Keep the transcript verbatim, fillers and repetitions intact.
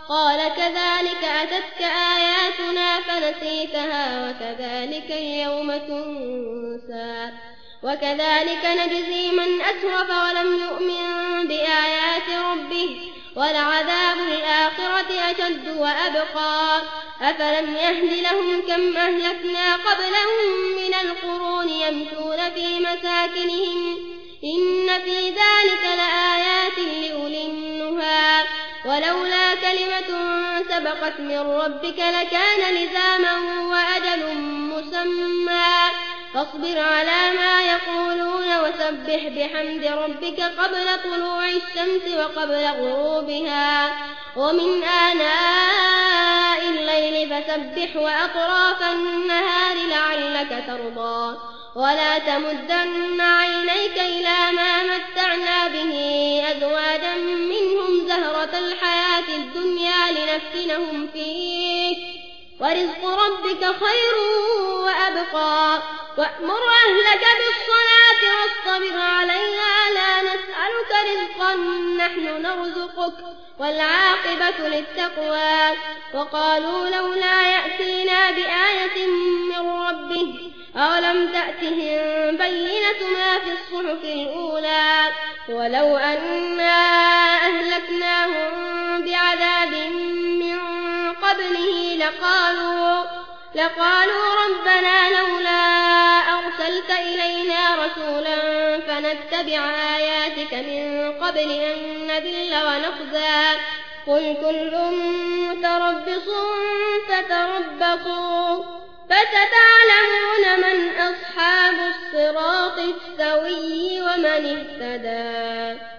قال كذلك أتتك آياتنا فنسيتها وكذلك اليوم تنسى وكذلك نجزي من أسرف ولم يؤمن بآيات ربه ولعذاب الآخرة أشد وأبقى أفلم يهد لهم كم أهلكنا قبلهم من القرون يمشون في مساكنهم إن في ذلك لآيات لأولي النهى ولولا كلمة سبقت من ربك لكان لزاما وأجل مسمى فاصبر على ما يقولون وسبح بحمد ربك قبل طلوع الشمس وقبل غروبها ومن آناء الليل فسبح وأطراف النهار لعلك ترضى ولا تمدن عينيك إلى ما متعنا به أزواجا منهم زهرة الحياة الدنيا لنفتنهم فيه ورزق ربك خير وأبقى وأمر أهلك بالصلاة واصطبر عليها لا نسألك رزقا نحن نرزقك والعاقبة للتقوى وقالوا لولا يأتينا بآية من ربه أولم تأتهم بينة ما في الصحف الأولى ولو أنا أهلكناهم بعذاب من قبله لقالوا, لقالوا ربنا لولا أرسلت إلينا رسولا فنتبع آياتك من قبل أن نذل ونخزى قل كل متربص فتربصوا فستعلمون من أصحاب الصراط السوي ومن اهتدى.